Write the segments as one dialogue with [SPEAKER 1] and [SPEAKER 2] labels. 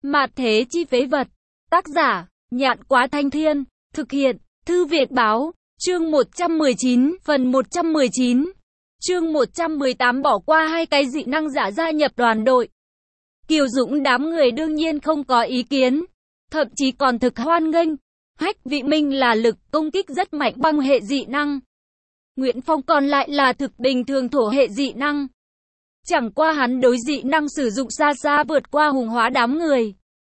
[SPEAKER 1] Mạt thế chi phế vật. Tác giả, Nhạn Quá Thanh Thiên. Thực hiện, Thư Việt Báo. Chương 119, phần 119. Chương 118 bỏ qua hai cái dị năng giả gia nhập đoàn đội. Kiều Dũng đám người đương nhiên không có ý kiến, thậm chí còn thực hoan nghênh. Hách Vị Minh là lực công kích rất mạnh băng hệ dị năng. Nguyễn Phong còn lại là thực bình thường thổ hệ dị năng. Chẳng qua hắn đối dị năng sử dụng xa xa vượt qua hùng hóa đám người.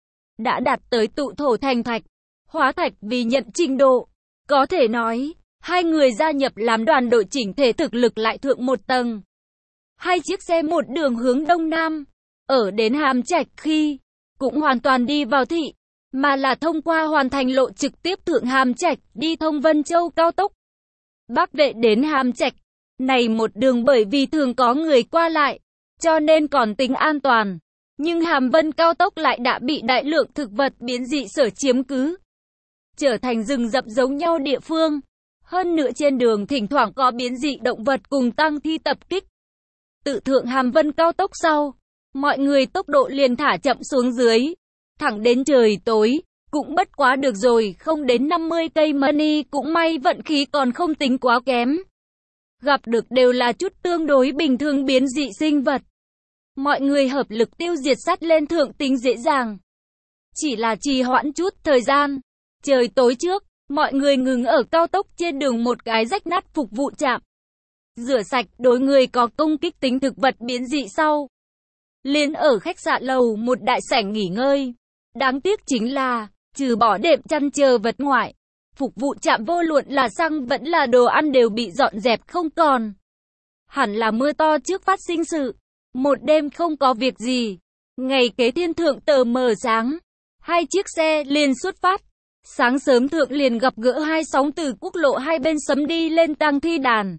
[SPEAKER 1] Đã đạt tới tụ thổ thành thạch, hóa thạch vì nhận trình độ. Có thể nói, hai người gia nhập làm đoàn đội chỉnh thể thực lực lại thượng một tầng. Hai chiếc xe một đường hướng đông nam, ở đến Hàm Trạch khi, cũng hoàn toàn đi vào thị, mà là thông qua hoàn thành lộ trực tiếp thượng Hàm Trạch đi thông Vân Châu cao tốc. Bắc Vệ đến Hàm Trạch, này một đường bởi vì thường có người qua lại, cho nên còn tính an toàn. Nhưng Hàm Vân cao tốc lại đã bị đại lượng thực vật biến dị sở chiếm cứ, trở thành rừng rậm giống nhau địa phương. Hơn nữa trên đường thỉnh thoảng có biến dị động vật cùng tăng thi tập kích. Tự thượng Hàm Vân cao tốc sau, mọi người tốc độ liền thả chậm xuống dưới, thẳng đến trời tối, cũng bất quá được rồi, không đến 50 cây money cũng may vận khí còn không tính quá kém. Gặp được đều là chút tương đối bình thường biến dị sinh vật. Mọi người hợp lực tiêu diệt sắt lên thượng tính dễ dàng. Chỉ là trì hoãn chút thời gian. Trời tối trước, mọi người ngừng ở cao tốc trên đường một cái rách nát phục vụ trạm. Rửa sạch đối người có công kích tính thực vật biến dị sau. Liền ở khách sạn lầu một đại sảnh nghỉ ngơi. Đáng tiếc chính là, trừ bỏ đệm chăn chờ vật ngoại, phục vụ trạm vô luận là xăng vẫn là đồ ăn đều bị dọn dẹp không còn. Hẳn là mưa to trước phát sinh sự. Một đêm không có việc gì. Ngày kế thiên thượng tờ mờ sáng. Hai chiếc xe liền xuất phát. Sáng sớm thượng liền gặp gỡ hai sóng từ quốc lộ hai bên sấm đi lên tang thi đàn.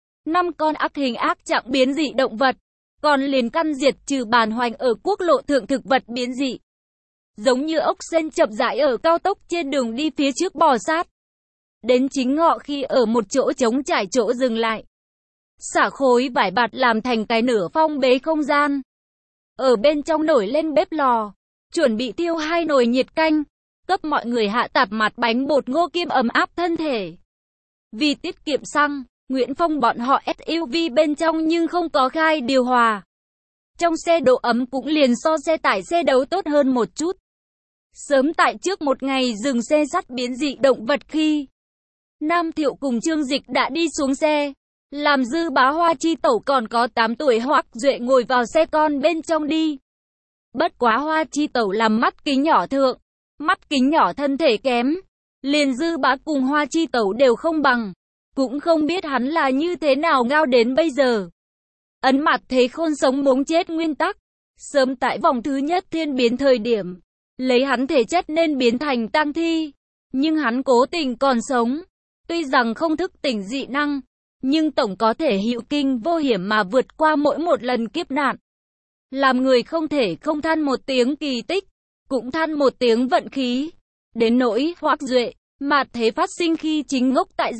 [SPEAKER 1] 5 con ác hình ác trạng biến dị động vật. Còn liền căn diệt trừ bàn hoành ở quốc lộ thượng thực vật biến dị. Giống như ốc sên chậm rãi ở cao tốc trên đường đi phía trước bò sát. Đến chính ngọ khi ở một chỗ trống trải chỗ dừng lại. Xả khối vải bạt làm thành cái nửa phong bế không gian. Ở bên trong nổi lên bếp lò, chuẩn bị thiêu 2 nồi nhiệt canh, cấp mọi người hạ tạp mặt bánh bột ngô kim ấm áp thân thể. Vì tiết kiệm xăng, Nguyễn Phong bọn họ SUV bên trong nhưng không có khai điều hòa. Trong xe độ ấm cũng liền so xe tải xe đấu tốt hơn một chút. Sớm tại trước một ngày dừng xe sắt biến dị động vật khi Nam Thiệu cùng Trương Dịch đã đi xuống xe. Làm Dư Bá Hoa Chi Tẩu còn có 8 tuổi Hoắc Duệ ngồi vào xe con bên trong đi. Bất quá Hoa Chi Tẩu làm mắt kính nhỏ thượng, mắt kính nhỏ thân thể kém. Liền Dư Bá cùng Hoa Chi Tẩu đều không bằng. Cũng không biết hắn là như thế nào ngao đến bây giờ. Ấn mặt thế khôn sống muốn chết nguyên tắc. Sớm tại vòng thứ nhất thiên biến thời điểm, lấy hắn thể chất nên biến thành tang thi. Nhưng hắn cố tình còn sống. Tuy rằng không thức tỉnh dị năng, nhưng tổng có thể hữu kinh vô hiểm mà vượt qua mỗi một lần kiếp nạn. Làm người không thể không than một tiếng kỳ tích, cũng than một tiếng vận khí. Đến nỗi Hoắc Duệ, mạt thế phát sinh khi chính ngốc tại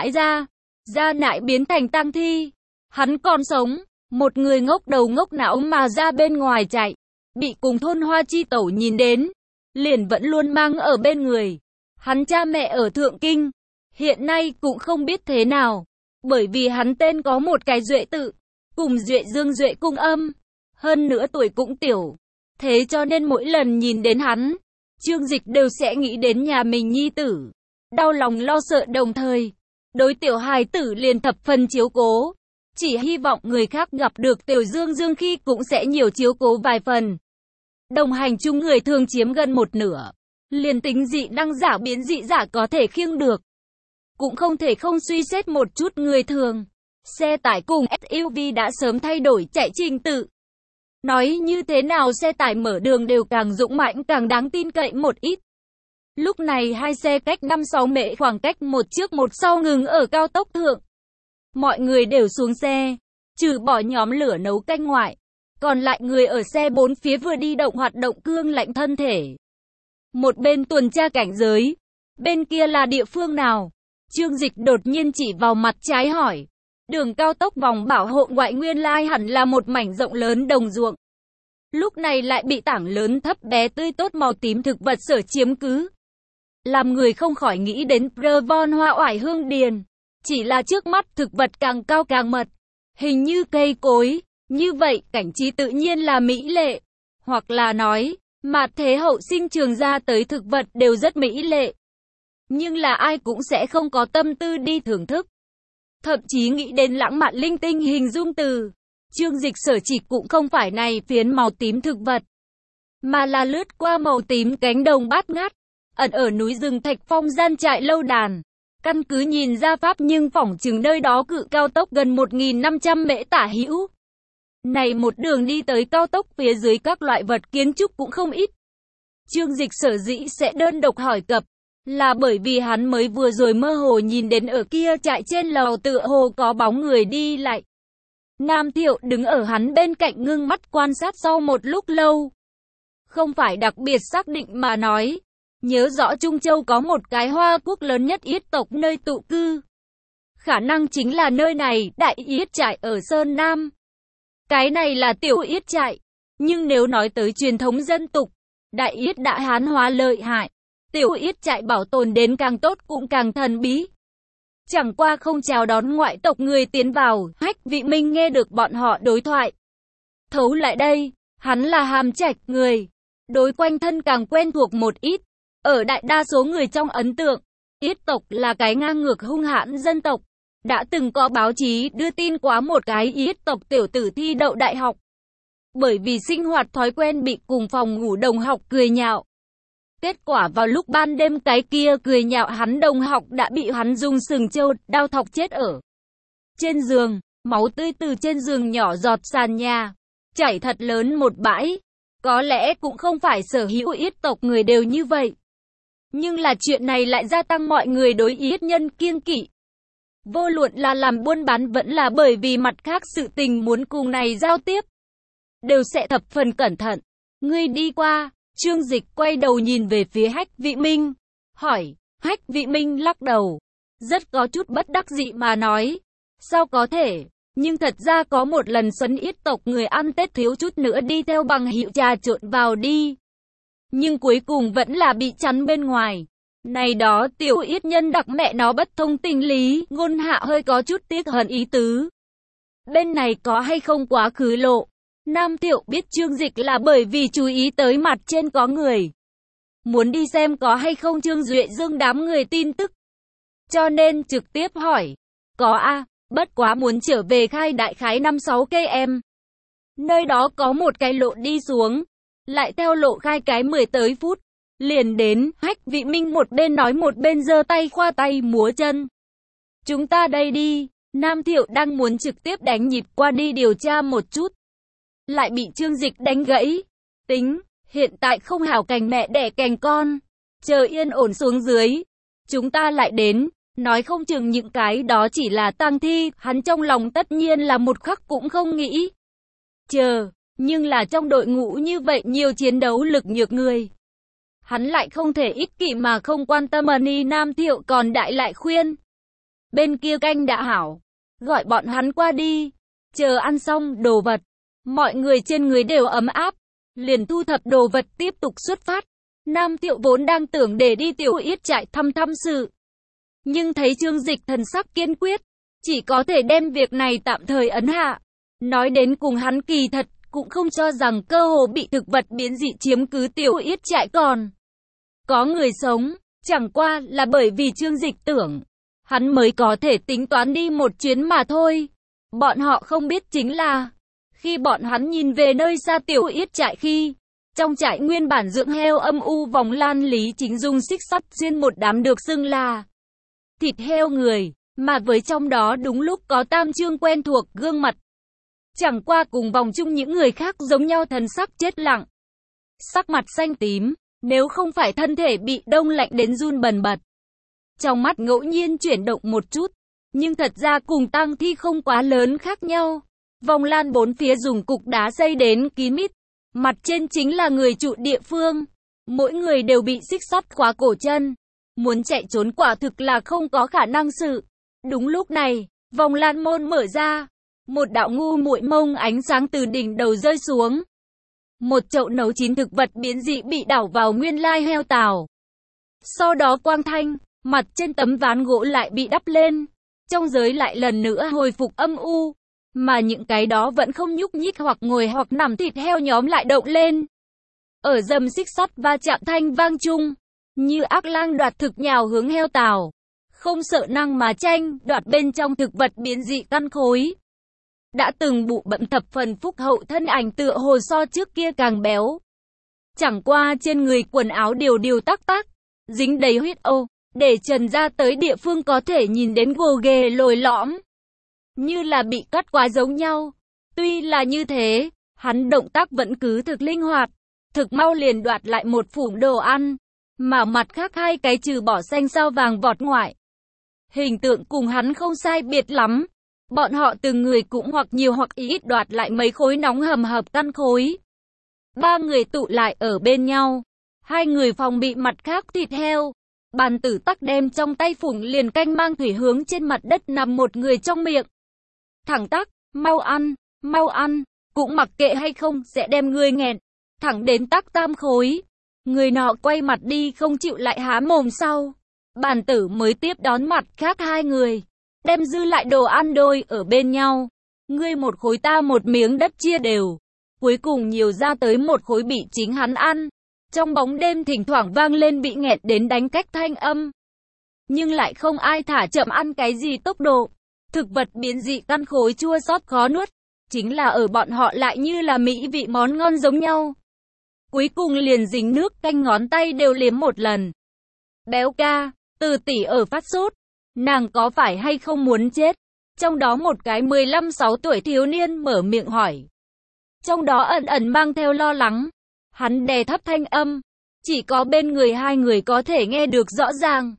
[SPEAKER 1] Gia Nại biến thành tang thi. Hắn còn sống, một người ngốc đầu ngốc não mà ra bên ngoài chạy, bị cùng thôn Hoa Chi Tẩu nhìn đến, liền vẫn luôn mang ở bên người. Hắn cha mẹ ở Thượng Kinh, hiện nay cũng không biết thế nào. Bởi vì hắn tên có một cái Duệ tự, cùng Duệ Dương Duệ cung âm, hơn nữa tuổi cũng tiểu. Thế cho nên mỗi lần nhìn đến hắn, Trương Dịch đều sẽ nghĩ đến nhà mình nhi tử. Đau lòng lo sợ đồng thời, đối tiểu hài tử liền thập phần chiếu cố. Chỉ hy vọng người khác gặp được tiểu Dương Dương khi cũng sẽ nhiều chiếu cố vài phần. Đồng hành chung người thường chiếm gần một nửa. Liền tính dị năng giả biến dị giả có thể khiêng được, cũng không thể không suy xét một chút người thường. Xe tải cùng SUV đã sớm thay đổi chạy trình tự. Nói như thế nào xe tải mở đường đều càng dũng mãnh càng đáng tin cậy một ít. Lúc này hai xe cách 5-6 mễ khoảng cách một trước một sau ngừng ở cao tốc thượng. Mọi người đều xuống xe, trừ bỏ nhóm lửa nấu canh ngoại. Còn lại người ở xe bốn phía vừa đi động hoạt động cương lạnh thân thể. Một bên tuần tra cảnh giới, bên kia là địa phương nào? Trương Dịch đột nhiên chỉ vào mặt trái hỏi. Đường cao tốc vòng bảo hộ ngoại nguyên lai hẳn là một mảnh rộng lớn đồng ruộng. lúc này lại bị tảng lớn thấp bé tươi tốt màu tím thực vật sở chiếm cứ. Làm người không khỏi nghĩ đến Prevon hoa oải hương điền. Chỉ là trước mắt thực vật càng cao càng mật, hình như cây cối. Như vậy, cảnh trí tự nhiên là mỹ lệ. Hoặc là nói, mạt thế hậu sinh trường ra tới thực vật đều rất mỹ lệ. Nhưng là ai cũng sẽ không có tâm tư đi thưởng thức. Thậm chí nghĩ đến lãng mạn linh tinh hình dung từ. Chương Dịch sở chỉ cũng không phải này phiến màu tím thực vật, mà là lướt qua màu tím cánh đồng bát ngát, ẩn ở núi rừng Thạch Phong gian trại lâu đàn. Căn cứ nhìn ra pháp nhưng phỏng chừng nơi đó cự cao tốc gần 1.500 mễ tả hữu. Này một đường đi tới cao tốc phía dưới các loại vật kiến trúc cũng không ít. Chương Dịch sở dĩ sẽ đơn độc hỏi cập, là bởi vì hắn mới vừa rồi mơ hồ nhìn đến ở kia trại trên lầu tựa hồ có bóng người đi lại. Nam Thiệu đứng ở hắn bên cạnh ngưng mắt quan sát sau một lúc lâu. Không phải đặc biệt xác định mà nói. Nhớ rõ Trung Châu có một cái Hoa Quốc lớn nhất Yết tộc nơi tụ cư. Khả năng chính là nơi này, Đại Yết trại ở Sơn Nam. Cái này là Tiểu Yết trại. Nhưng nếu nói tới truyền thống dân tục, Đại Yết đã hán hóa lợi hại. Tiểu Yết trại bảo tồn đến càng tốt cũng càng thần bí. Chẳng qua không chào đón ngoại tộc người tiến vào, Hách Vị Minh nghe được bọn họ đối thoại. Thấu lại đây, hắn là Hàm Trạch người. Đối quanh thân càng quen thuộc một ít. Ở đại đa số người trong ấn tượng, Yết tộc là cái ngang ngược hung hãn dân tộc. Đã từng có báo chí đưa tin quá một cái Yết tộc tiểu tử thi đậu đại học. Bởi vì sinh hoạt thói quen bị cùng phòng ngủ đồng học cười nhạo. Kết quả vào lúc ban đêm cái kia cười nhạo hắn đồng học đã bị hắn dùng sừng trâu đao thọc chết ở trên giường, máu tươi từ trên giường nhỏ giọt sàn nhà, chảy thật lớn một bãi. Có lẽ cũng không phải sở hữu Yết tộc người đều như vậy. Nhưng là chuyện này lại gia tăng mọi người đối Yết nhân kiêng kỵ. Vô luận là làm buôn bán vẫn là bởi vì mặt khác sự tình muốn cùng này giao tiếp, đều sẽ thập phần cẩn thận. Ngươi đi qua. Chương Dịch quay đầu nhìn về phía Hách Vị Minh, hỏi. Hách Vị Minh lắc đầu, rất có chút bất đắc dĩ mà nói. Sao có thể, nhưng thật ra có một lần Xuân Yết tộc người ăn Tết thiếu chút nữa đi theo bằng hữu trà trộn vào đi. Nhưng cuối cùng vẫn là bị chắn bên ngoài. Này đó tiểu Yết nhân đặc mẹ nó bất thông tình lý, ngôn hạ hơi có chút tiếc hận ý tứ. Bên này có hay không quá khứ lộ. Nam Thiệu biết Chương Dịch là bởi vì chú ý tới mặt trên có người. Muốn đi xem có hay không Trương Duệ Dương đám người tin tức. Cho nên trực tiếp hỏi. Có a, bất quá muốn trở về khai đại khái 5-6 km. Nơi đó có một cái lộ đi xuống. Lại theo lộ khai cái 10 tới phút. Liền đến, Hách Vị Minh một bên nói một bên giơ tay khoa tay múa chân. Chúng ta đây đi. Nam Thiệu đang muốn trực tiếp đánh nhịp qua đi điều tra một chút. Lại bị Chương Dịch đánh gãy. Tính, hiện tại không hảo cành mẹ đẻ cành con. Chờ yên ổn xuống dưới. Chúng ta lại đến. Nói không chừng những cái đó chỉ là tang thi. Hắn trong lòng tất nhiên là một khắc cũng không nghĩ. Chờ, nhưng là trong đội ngũ như vậy nhiều chiến đấu lực nhược người. Hắn lại không thể ích kỷ mà không quan tâm. Nam Thiệu còn đại lại khuyên. Bên kia canh đã hảo. Gọi bọn hắn qua đi. Chờ ăn xong đồ vật. Mọi người trên người đều ấm áp, liền thu thập đồ vật tiếp tục xuất phát. Nam Thiệu vốn đang tưởng để đi Tiểu Yết trại thăm sự. Nhưng thấy Chương Dịch thần sắc kiên quyết, chỉ có thể đem việc này tạm thời ấn hạ. Nói đến cùng hắn kỳ thật, cũng không cho rằng cơ hồ bị thực vật biến dị chiếm cứ Tiểu Yết trại còn có người sống, chẳng qua là bởi vì Chương Dịch tưởng, hắn mới có thể tính toán đi một chuyến mà thôi. Bọn họ không biết chính là, khi bọn hắn nhìn về nơi xa Tiểu Yết trại khi, trong trại nguyên bản dưỡng heo âm u vòng lan Lý Chính dùng xích sắt xuyên một đám được xưng là thịt heo người, mà với trong đó đúng lúc có Tam Trương quen thuộc gương mặt. Chẳng qua cùng vòng chung những người khác giống nhau thần sắc chết lặng. Sắc mặt xanh tím, nếu không phải thân thể bị đông lạnh đến run bần bật. Trong mắt ngẫu nhiên chuyển động một chút, nhưng thật ra cùng tang thi không quá lớn khác nhau. Vòng lan bốn phía dùng cục đá xây đến kín mít. Mặt trên chính là người trụ địa phương. Mỗi người đều bị xích sắt khóa cổ chân. Muốn chạy trốn quả thực là không có khả năng sự. Đúng lúc này, vòng lan môn mở ra. Một đạo ngu muội mông ánh sáng từ đỉnh đầu rơi xuống. một chậu nấu chín thực vật biến dị bị đảo vào nguyên lai heo tảo. Sau đó quang thanh, mặt trên tấm ván gỗ lại bị đắp lên. Trong giới lại lần nữa hồi phục âm u. Mà những cái đó vẫn không nhúc nhích hoặc ngồi hoặc nằm thịt heo nhóm lại động lên. Ở dầm xích sắt va chạm thanh vang chung. Như ác lang đoạt thực nhào hướng heo tảo. Không sợ năng mà tranh, đoạt bên trong thực vật biến dị căn khối. Đã từng bụ bẫm thập phần phúc hậu thân ảnh tựa hồ so trước kia càng béo. Chẳng qua trên người quần áo điều điều tắc tắc, dính đầy huyết ô, để trần ra tới địa phương có thể nhìn đến gồ ghề lồi lõm. Như là bị cắt quá giống nhau. Tuy là như thế, hắn động tác vẫn cứ thực linh hoạt, thực mau liền đoạt lại một phủng đồ ăn, mà mặt khác hai cái trừ bỏ xanh sao vàng vọt ngoại. Hình tượng cùng hắn không sai biệt lắm. Bọn họ từng người cũng hoặc nhiều hoặc ít đoạt lại mấy khối nóng hầm hập căn khối. Ba người tụ lại ở bên nhau. Hai người phòng bị mặt khác thịt heo. Bàn tử tắc đem trong tay phủng liền canh mang thủy hướng trên mặt đất nằm một người trong miệng. Thẳng tắc, mau ăn, cũng mặc kệ hay không sẽ đem người nghẹn. Thẳng đến tắc tam khối. Người nọ quay mặt đi không chịu lại há mồm sau. Bàn tử mới tiếp đón mặt khác hai người. Đem dư lại đồ ăn đôi ở bên nhau. Ngươi một khối ta một miếng đất chia đều. Cuối cùng nhiều ra tới một khối bị chính hắn ăn. Trong bóng đêm thỉnh thoảng vang lên bị nghẹt đến đánh cách thanh âm. Nhưng lại không ai thả chậm ăn cái gì tốc độ. Thực vật biến dị căn khối chua xót khó nuốt. Chính là ở bọn họ lại như là mỹ vị món ngon giống nhau. Cuối cùng liền dính nước canh ngón tay đều liếm một lần. Béo ca, Từ tỷ ở phát sốt. Nàng có phải hay không muốn chết? Trong đó một cái 15-16 tuổi thiếu niên mở miệng hỏi. Trong đó ẩn ẩn mang theo lo lắng. Hắn đè thấp thanh âm. Chỉ có bên người hai người có thể nghe được rõ ràng.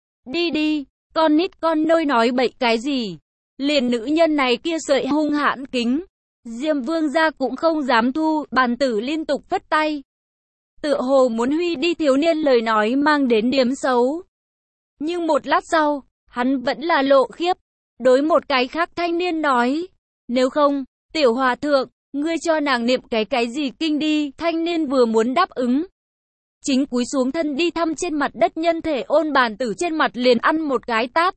[SPEAKER 1] Đi, con nít con nôi nói bậy cái gì? Liền nữ nhân này kia sợi hung hãn kính. Diêm vương gia cũng không dám thu, bàn tử liên tục phất tay. Tựa hồ muốn huy đi thiếu niên lời nói mang đến điểm xấu. Nhưng một lát sau, hắn vẫn là lộ khiếp. Đối một cái khác thanh niên nói. Nếu không, tiểu hòa thượng, ngươi cho nàng niệm cái gì kinh đi. Thanh niên vừa muốn đáp ứng. Chính cúi xuống thân đi thăm trên mặt đất nhân thể ôn bàn tử trên mặt liền ăn một cái tát.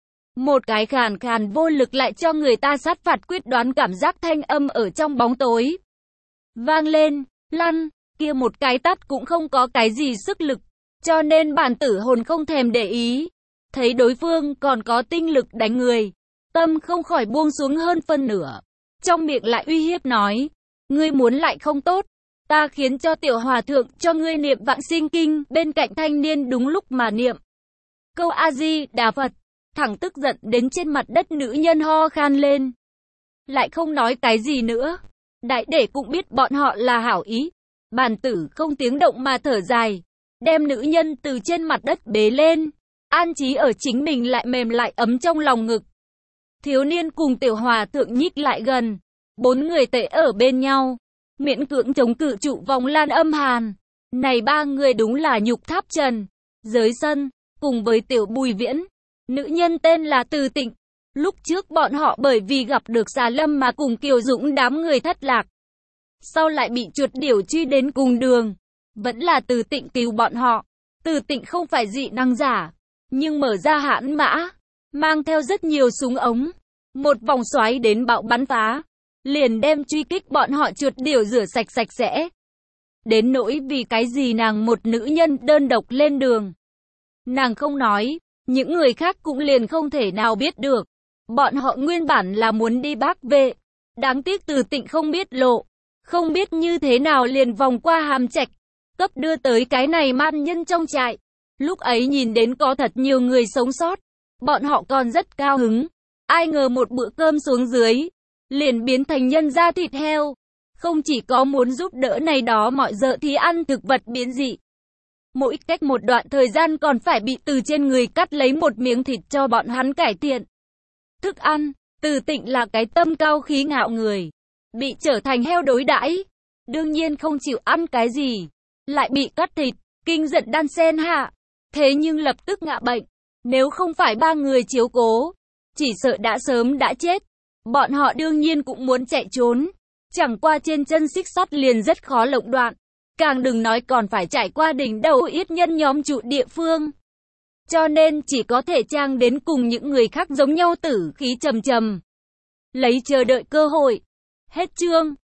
[SPEAKER 1] Một cái khàn khàn vô lực lại cho người ta sát phạt quyết đoán cảm giác thanh âm ở trong bóng tối. Vang lên, lăn, kia một cái tát cũng không có cái gì sức lực. Cho nên bàn tử hồn không thèm để ý. Thấy đối phương còn có tinh lực đánh người. Tâm không khỏi buông xuống hơn phân nửa. Trong miệng lại uy hiếp nói. Ngươi muốn lại không tốt. Ta khiến cho tiểu hòa thượng cho ngươi niệm vạn sinh kinh. Bên cạnh thanh niên đúng lúc mà niệm câu A-di-đà Phật. Thẳng tức giận đến trên mặt đất nữ nhân ho khan lên. Lại không nói cái gì nữa. Đại để cũng biết bọn họ là hảo ý. Bàn tử không tiếng động mà thở dài. Đem nữ nhân từ trên mặt đất bế lên. An trí ở chính mình lại mềm lại ấm trong lòng ngực. Thiếu niên cùng tiểu hòa thượng nhích lại gần. Bốn người tệ ở bên nhau. Miễn cưỡng chống cự trụ vòng lan âm hàn. Này ba người đúng là nhục tháp trần. Giới sân, cùng với tiểu Bùi Viễn. Nữ nhân tên là Từ Tịnh. Lúc trước bọn họ bởi vì gặp được Xà Lâm mà cùng Kiều Dũng đám người thất lạc. Sau lại bị chuột điểu truy đến cùng đường. Vẫn là Từ Tịnh cứu bọn họ. Từ Tịnh không phải dị năng giả. Nhưng mở ra hãn mã. Mang theo rất nhiều súng ống. Một vòng xoáy đến bạo bắn phá. Liền đem truy kích bọn họ chuột điểu rửa sạch sạch sẽ. Đến nỗi vì cái gì nàng một nữ nhân đơn độc lên đường. Nàng không nói. Những người khác cũng liền không thể nào biết được. Bọn họ nguyên bản là muốn đi Bắc Vệ. Đáng tiếc Từ Tịnh không biết lộ. Không biết như thế nào liền vòng qua Hàm Trạch. Cấp đưa tới cái này man nhân trong trại. Lúc ấy nhìn đến có thật nhiều người sống sót. Bọn họ còn rất cao hứng. Ai ngờ một bữa cơm xuống dưới. Liền biến thành nhân da thịt heo. Không chỉ có muốn giúp đỡ này đó mọi giờ thì ăn thực vật biến dị. Mỗi cách một đoạn thời gian còn phải bị từ trên người cắt lấy một miếng thịt cho bọn hắn cải thiện thức ăn. Từ Tịnh là cái tâm cao khí ngạo người. Bị trở thành heo đối đãi. Đương nhiên không chịu ăn cái gì. Lại bị cắt thịt, kinh giận đan sen hạ. Thế nhưng lập tức ngã bệnh. Nếu không phải ba người chiếu cố, chỉ sợ đã sớm đã chết. Bọn họ đương nhiên cũng muốn chạy trốn. Chẳng qua trên chân xích sắt liền rất khó lộng đoạn. Càng đừng nói còn phải trải qua đỉnh đầu yết nhân nhóm trụ địa phương. Cho nên chỉ có thể trang đến cùng những người khác giống nhau tử khí trầm trầm. Lấy chờ đợi cơ hội. Hết chương.